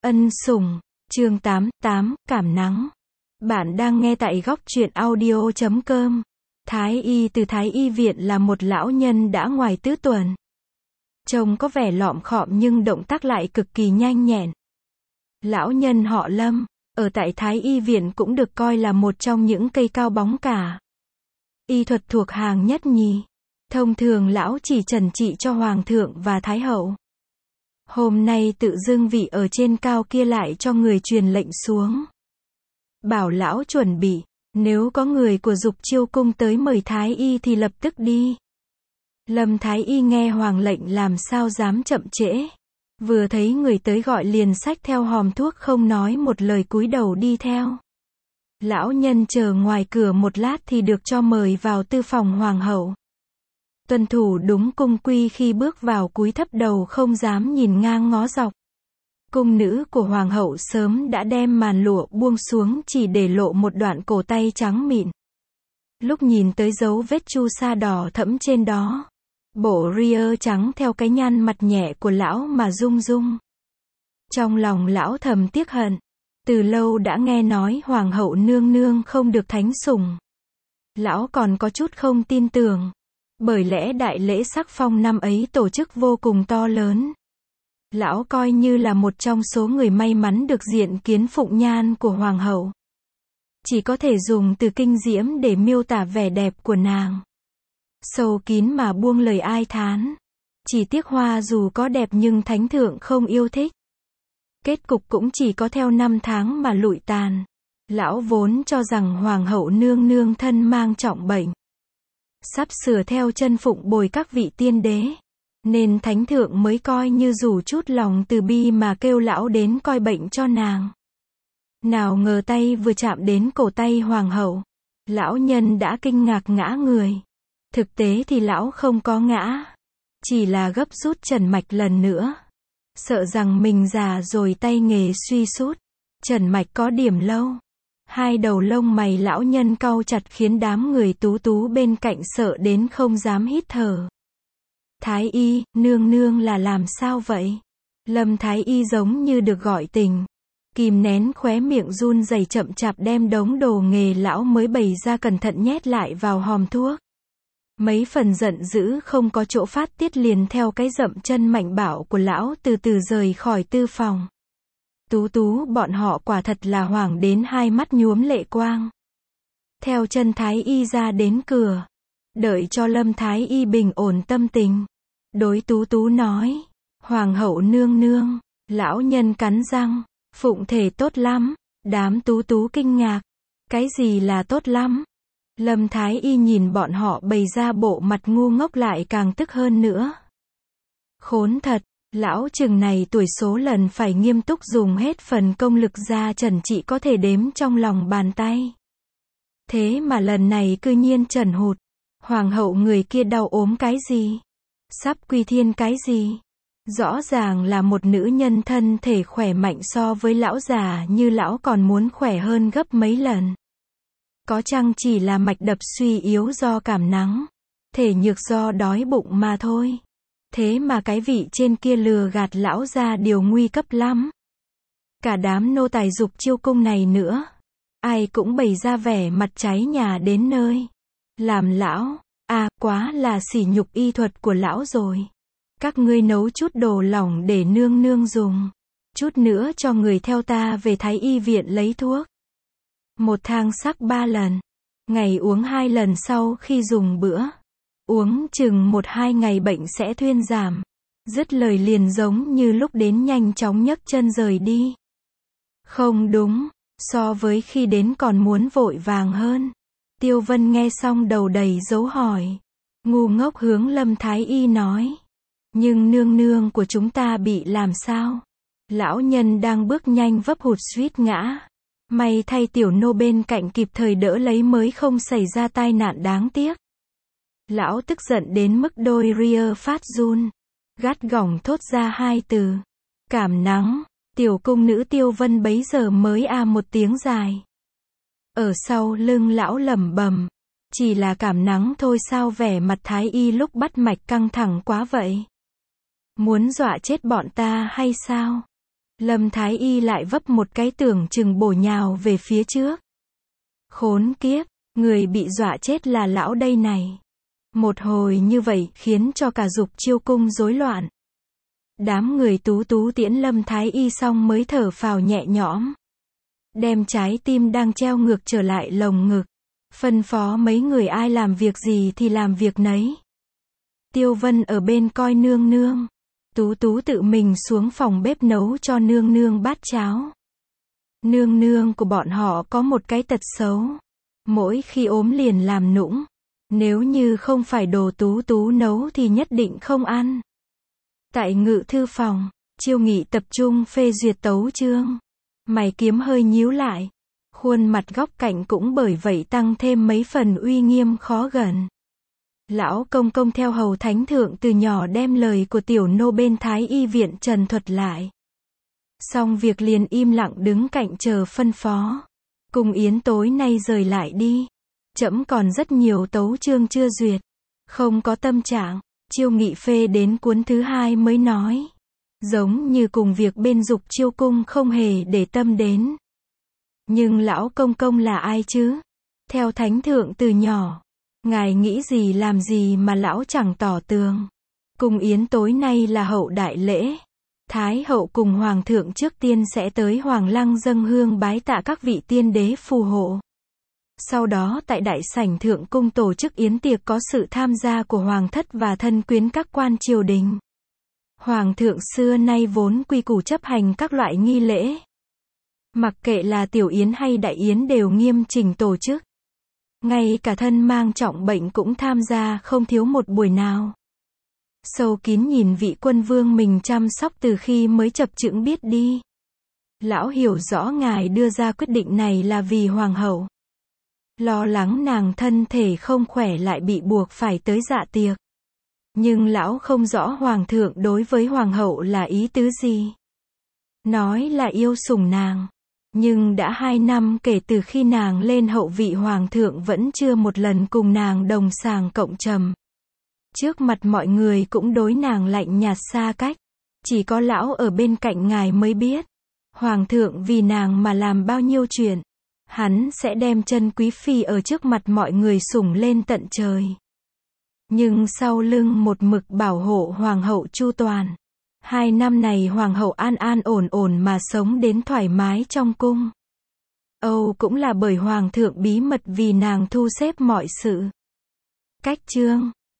Ân sủng, chương 88, cảm nắng. Bạn đang nghe tại góc truyện audio.com. Thái y từ Thái y viện là một lão nhân đã ngoài tứ tuần. Trông có vẻ lọm khọm nhưng động tác lại cực kỳ nhanh nhẹn. Lão nhân họ Lâm, ở tại Thái y viện cũng được coi là một trong những cây cao bóng cả. Y thuật thuộc hàng nhất nhì. Thông thường lão chỉ trần trị cho hoàng thượng và thái hậu. Hôm nay tự dưng vị ở trên cao kia lại cho người truyền lệnh xuống. Bảo lão chuẩn bị, nếu có người của Dục Chiêu cung tới mời thái y thì lập tức đi. Lâm thái y nghe hoàng lệnh làm sao dám chậm trễ. Vừa thấy người tới gọi liền xách theo hòm thuốc không nói một lời cúi đầu đi theo. Lão nhân chờ ngoài cửa một lát thì được cho mời vào tư phòng hoàng hậu. Tuân thủ đúng cung quy khi bước vào cúi thấp đầu không dám nhìn ngang ngó dọc. Cung nữ của hoàng hậu sớm đã đem màn lụa buông xuống chỉ để lộ một đoạn cổ tay trắng mịn. Lúc nhìn tới dấu vết chu sa đỏ thẫm trên đó, bộ ria trắng theo cái nhăn mặt nhẹ của lão mà rung rung. Trong lòng lão thầm tiếc hận, từ lâu đã nghe nói hoàng hậu nương nương không được thánh sủng. Lão còn có chút không tin tưởng. Bởi lẽ đại lễ sắc phong năm ấy tổ chức vô cùng to lớn. Lão coi như là một trong số người may mắn được diện kiến phụng nhan của hoàng hậu. Chỉ có thể dùng từ kinh diễm để miêu tả vẻ đẹp của nàng. Sâu kín mà buông lời ai thán. Chỉ tiếc hoa dù có đẹp nhưng thánh thượng không yêu thích. Kết cục cũng chỉ có theo năm tháng mà lụi tàn. Lão vốn cho rằng hoàng hậu nương nương thân mang trọng bệnh. Sắp sửa theo chân phụng bồi các vị tiên đế. Nên thánh thượng mới coi như rủ chút lòng từ bi mà kêu lão đến coi bệnh cho nàng. Nào ngờ tay vừa chạm đến cổ tay hoàng hậu. Lão nhân đã kinh ngạc ngã người. Thực tế thì lão không có ngã. Chỉ là gấp rút trần mạch lần nữa. Sợ rằng mình già rồi tay nghề suy sút. Trần mạch có điểm lâu. Hai đầu lông mày lão nhân cau chặt khiến đám người tú tú bên cạnh sợ đến không dám hít thở. Thái y, nương nương là làm sao vậy? Lâm thái y giống như được gọi tình. Kìm nén khóe miệng run rẩy chậm chạp đem đống đồ nghề lão mới bày ra cẩn thận nhét lại vào hòm thuốc. Mấy phần giận dữ không có chỗ phát tiết liền theo cái dậm chân mạnh bạo của lão từ từ rời khỏi tư phòng. Tú tú bọn họ quả thật là hoảng đến hai mắt nhuốm lệ quang. Theo chân thái y ra đến cửa. Đợi cho Lâm thái y bình ổn tâm tình. Đối tú tú nói. Hoàng hậu nương nương. Lão nhân cắn răng. Phụng thể tốt lắm. Đám tú tú kinh ngạc. Cái gì là tốt lắm? Lâm thái y nhìn bọn họ bày ra bộ mặt ngu ngốc lại càng tức hơn nữa. Khốn thật. Lão chừng này tuổi số lần phải nghiêm túc dùng hết phần công lực ra trần trị có thể đếm trong lòng bàn tay. Thế mà lần này cư nhiên trần hụt. Hoàng hậu người kia đau ốm cái gì? Sắp quy thiên cái gì? Rõ ràng là một nữ nhân thân thể khỏe mạnh so với lão già như lão còn muốn khỏe hơn gấp mấy lần. Có chăng chỉ là mạch đập suy yếu do cảm nắng, thể nhược do đói bụng mà thôi. Thế mà cái vị trên kia lừa gạt lão ra điều nguy cấp lắm. Cả đám nô tài Dục Chiêu cung này nữa. Ai cũng bày ra vẻ mặt cháy nhà đến nơi. Làm lão, quá là sỉ nhục y thuật của lão rồi. Các ngươi nấu chút đồ lỏng để nương nương dùng. Chút nữa cho người theo ta về Thái y viện lấy thuốc. Một thang sắc 3 lần. Ngày uống 2 lần sau khi dùng bữa. Uống chừng 1-2 ngày bệnh sẽ thuyên giảm. Dứt lời liền giống như lúc đến nhanh chóng nhấc chân rời đi. Không đúng, so với khi đến còn muốn vội vàng hơn. Tiêu Vân nghe xong đầu đầy dấu hỏi. Ngu ngốc hướng Lâm thái y nói. Nhưng nương nương của chúng ta bị làm sao? Lão nhân đang bước nhanh vấp hụt suýt ngã. May thay tiểu nô bên cạnh kịp thời đỡ lấy mới không xảy ra tai nạn đáng tiếc. Lão tức giận đến mức đôi ria phát run. Gắt gỏng thốt ra 2 từ. Cảm nắng. Tiểu cung nữ Tiêu Vân bấy giờ mới một tiếng dài. Ở sau lưng lão lẩm bẩm. Chỉ là cảm nắng thôi sao vẻ mặt thái y lúc bắt mạch căng thẳng quá vậy? Muốn dọa chết bọn ta hay sao? Lâm Thái Y lại vấp một cái tưởng chừng bổ nhào về phía trước. Khốn kiếp, người bị dọa chết là lão đây này. Một hồi như vậy khiến cho cả Dục Chiêu cung rối loạn. Đám người tú tú tiễn Lâm Thái Y xong mới thở phào nhẹ nhõm. Đem trái tim đang treo ngược trở lại lồng ngực. Phân phó mấy người ai làm việc gì thì làm việc nấy. Tiêu Vân ở bên coi nương nương. Tú tú tự mình xuống phòng bếp nấu cho nương nương bát cháo. Nương nương của bọn họ có một cái tật xấu. Mỗi khi ốm liền làm nũng. Nếu như không phải đồ tú tú nấu thì nhất định không ăn. Tại ngự thư phòng, Chiêu Nghị tập trung phê duyệt tấu chương. Mày kiếm hơi nhíu lại. Khuôn mặt góc cạnh cũng bởi vậy tăng thêm mấy phần uy nghiêm khó gần. Lão công công theo hầu thánh thượng từ nhỏ đem lời của tiểu nô bên Thái Y viện trần thuật lại. Xong việc liền im lặng đứng cạnh chờ phân phó. Cung yến tối nay rời lại đi. Trẫm còn rất nhiều tấu chương chưa duyệt. Không có tâm trạng. Chiêu Nghị phê đến cuốn thứ 2 mới nói. Giống như cùng việc bên Dục Chiêu cung không hề để tâm đến. Nhưng lão công công là ai chứ? Theo thánh thượng từ nhỏ. Ngài nghĩ gì làm gì mà lão chẳng tỏ tường. Cung yến tối nay là hậu đại lễ. Thái hậu cùng hoàng thượng trước tiên sẽ tới Hoàng Lăng dâng hương bái tạ các vị tiên đế phù hộ. Sau đó tại đại sảnh thượng cung tổ chức yến tiệc có sự tham gia của hoàng thất và thân quyến các quan triều đình. Hoàng thượng xưa nay vốn quy củ chấp hành các loại nghi lễ. Mặc kệ là tiểu yến hay đại yến đều nghiêm chỉnh tổ chức. Ngay cả thân mang trọng bệnh cũng tham gia không thiếu một buổi nào. Sâu kín nhìn vị quân vương mình chăm sóc từ khi mới chập chững biết đi. Lão hiểu rõ ngài đưa ra quyết định này là vì hoàng hậu. Lo lắng nàng thân thể không khỏe lại bị buộc phải tới dạ tiệc. Nhưng lão không rõ hoàng thượng đối với hoàng hậu là ý tứ gì. Nói là yêu sủng nàng. Nhưng đã 2 năm kể từ khi nàng lên hậu vị hoàng thượng vẫn chưa một lần cùng nàng đồng sàng cộng trầm. Trước mặt mọi người cũng đối nàng lạnh nhạt xa cách. Chỉ có lão ở bên cạnh ngài mới biết. Hoàng thượng vì nàng mà làm bao nhiêu chuyện. Hắn sẽ đem chân quý phi ở trước mặt mọi người sủng lên tận trời. Nhưng sau lưng một mực bảo hộ hoàng hậu chu toàn. 2 năm này hoàng hậu an an ổn ổn mà sống đến thoải mái trong cung. Âu cũng là bởi hoàng thượng bí mật vì nàng thu xếp mọi sự. Cách chương